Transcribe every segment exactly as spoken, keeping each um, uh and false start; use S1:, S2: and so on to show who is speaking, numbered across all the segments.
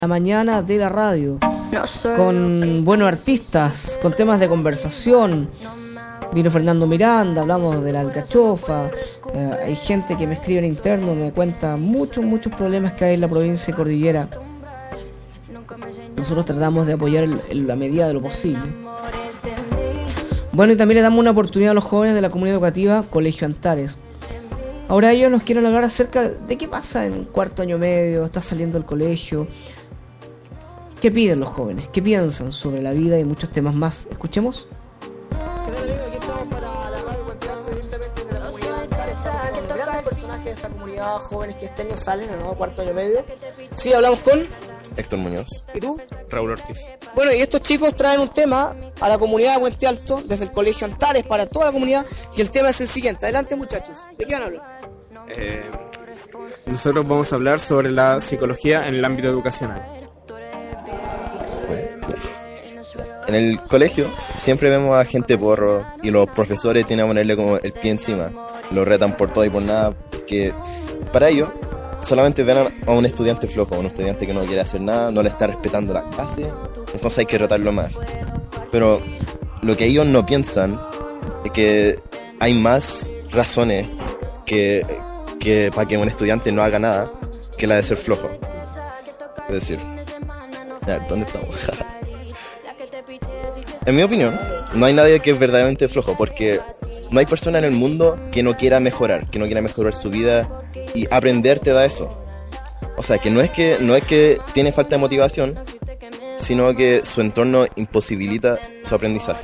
S1: la mañana de la radio, con buenos artistas, con temas de conversación. Vino Fernando Miranda, hablamos de la alcachofa. Eh, hay gente que me escribe en interno, me cuenta muchos, muchos problemas que hay en la provincia de Cordillera. Nosotros tratamos de apoyar en, en la medida de lo posible. Bueno, y también le damos una oportunidad a los jóvenes de la comunidad educativa Colegio Antares. Ahora ellos nos quieren hablar acerca de qué pasa en cuarto año medio, está saliendo del colegio. ¿Qué piden los jóvenes? ¿Qué piensan sobre la vida y muchos temas más? Escuchemos.
S2: Aquí estamos para la radio Cuentearte directamente de la comunidad Antares, con grandes personajes de esta comunidad, jóvenes que este año salen en el nuevo cuarto año medio. Sí, hablamos con
S3: Héctor Muñoz.
S2: ¿Y tú?
S3: Raúl Ortiz.
S2: Bueno, y estos chicos traen un tema a la comunidad de Puente Alto, desde el Colegio Antares, para toda la comunidad, y el tema es el siguiente. Adelante, muchachos. ¿De qué van a hablar?
S4: Eh, nosotros vamos a hablar sobre la psicología en el ámbito educacional.
S3: En el colegio siempre vemos a gente porro y los profesores tienen que ponerle como el pie encima. Lo retan por todo y por nada, que para ellos solamente ven a un estudiante flojo, a un estudiante que no quiere hacer nada, no le está respetando la clase, entonces hay que retarlo más. Pero lo que ellos no piensan es que hay más razones que, que para que un estudiante no haga nada que la de ser flojo. Es decir, a ver, ¿dónde estamos? En mi opinión, no hay nadie que es verdaderamente flojo, porque no hay persona en el mundo que no quiera mejorar, que no quiera mejorar su vida, y aprender te da eso. O sea, que no es que no es que tiene falta de motivación, sino que su entorno imposibilita su aprendizaje.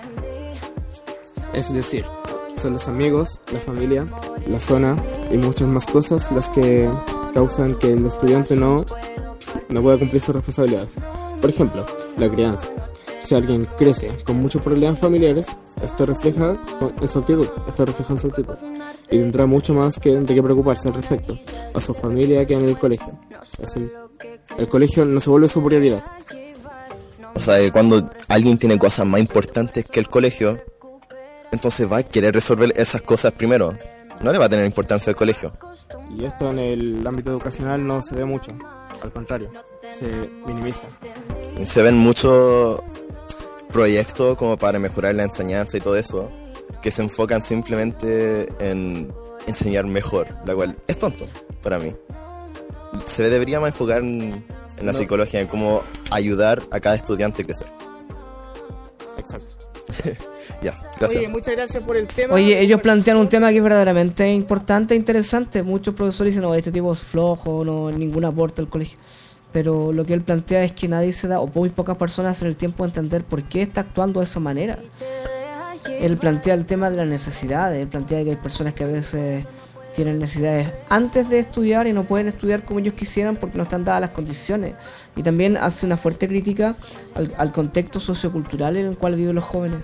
S4: Es decir, son los amigos, la familia, la zona y muchas más cosas las que causan que el estudiante no, no pueda cumplir sus responsabilidades. Por ejemplo, la crianza. Si alguien crece con muchos problemas familiares, esto refleja en su actitud, esto refleja en su actitud. Y tendrá mucho más que, de qué preocuparse al respecto, a su familia que en el colegio. Es el, el colegio no se vuelve su prioridad.
S3: O sea, que cuando alguien tiene cosas más importantes que el colegio, entonces va a querer resolver esas cosas primero. No le va a tener importancia el colegio.
S4: Y esto en el ámbito educacional no se ve mucho, al contrario, se minimiza.
S3: Se ven muchos proyectos como para mejorar la enseñanza y todo eso, que se enfocan simplemente en enseñar mejor, la cual es tonto para mí. Se debería más enfocar en, en la no. psicología, en cómo ayudar a cada estudiante a crecer.
S4: Exacto.
S3: Ya, gracias.
S2: Oye, muchas gracias por el tema.
S1: Oye, ellos plantean un tema que es verdaderamente importante e interesante. Muchos profesores dicen, no, este tipo es flojo, no ningún aporte al colegio. Pero lo que él plantea es que nadie se da, o muy pocas personas en el tiempo de entender por qué está actuando de esa manera. Él plantea el tema de las necesidades, él plantea que hay personas que a veces tienen necesidades antes de estudiar y no pueden estudiar como ellos quisieran porque no están dadas las condiciones. Y también hace una fuerte crítica al, al contexto sociocultural en el cual viven los jóvenes.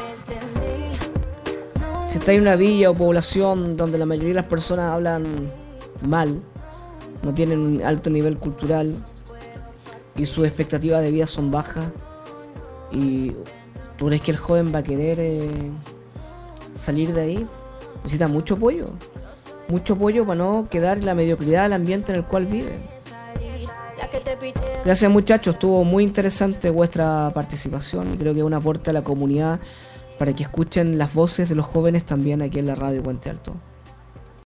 S1: Si está en una villa o población donde la mayoría de las personas hablan mal, no tienen un alto nivel cultural y sus expectativas de vida son bajas, y tú crees que el joven va a querer eh, salir de ahí, necesita mucho apoyo, mucho apoyo para no quedar en la mediocridad del ambiente en el cual vive. Gracias, muchachos, estuvo muy interesante vuestra participación y creo que es un aporte a la comunidad para que escuchen las voces de los jóvenes también aquí en la radio Puente Alto.